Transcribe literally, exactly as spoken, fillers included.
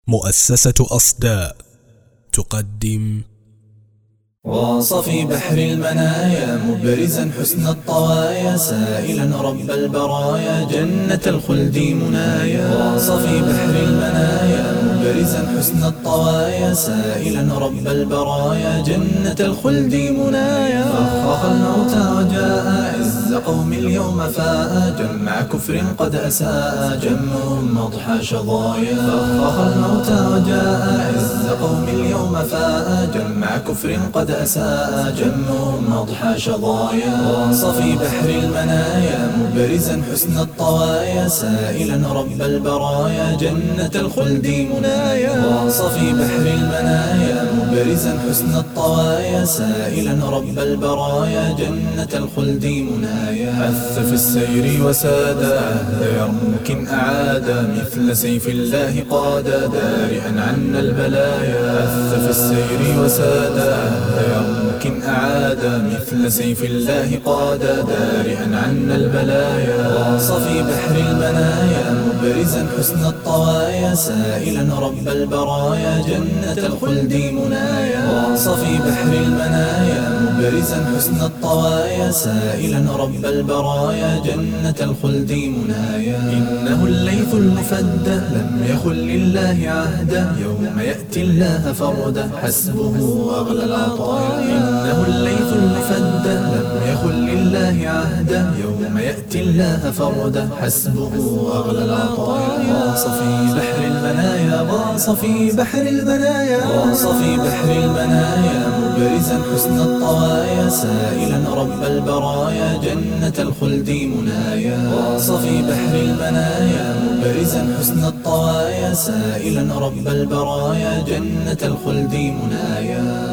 مؤسسة أصداء تقدم. غاص في بحر المنايا مبرزا حسن الطوايا، سائلا رب البرايا جنة الخلد منايا. غاص في بحر المنايا مبرزا حسن الطوايا، سائلا رب البرايا جنة الخلد منايا. فخخ الموت وجاء عز قوم اليوم فاء، جمع كفر قد أساء جمعهم أضحى شظايا. فخخ الموت وجاء عز قوم اليوم فاء، جمع كفر قد أساء جمعهم أضحى شظايا. غاص في بحر المنايا مبرزا حسن الطوايا، سائلا رب البرايا جنة الخلد منايا. غاص في بحر المنايا مبرزا حسن الطوايا، سائلا رب البرايا جنة الخلد منايا. حث في السير وساد عهد يرمك أعاد، مثل سيف الله قاد دارئا عنا البلايا. حث في السير وساد عهد يرمك أعاد، مثل سيف الله قاد دارئا عنا البلايا. غاص في بحر المنايا مبرزا حسن الطوايا، سائلا رب البرايا جنة الخلد منايا. غاص في بحر المنايا مبرزا حسن الطوايا، سائلا رب البرايا جنة الخلد منايا. إنه الليث المفدى لم يخل لله عهدا، يوم يأتي الله فردا حسبه أغلى العطايا. إنه الليث المفدى لم يخل لله عهدا، يوم يأتي الله فردا حسبه أغلى العطايا. غاص في بحر المنايا غاص في بحر المنايا غاص في بحر المنايا مبرزا حسن الطوايا، سائلا رب البرايا جنة الخلد منايا. غاص في بحر المنايا مبرزا حسن الطوايا، سائلا رب البرايا جنة الخلد منايا.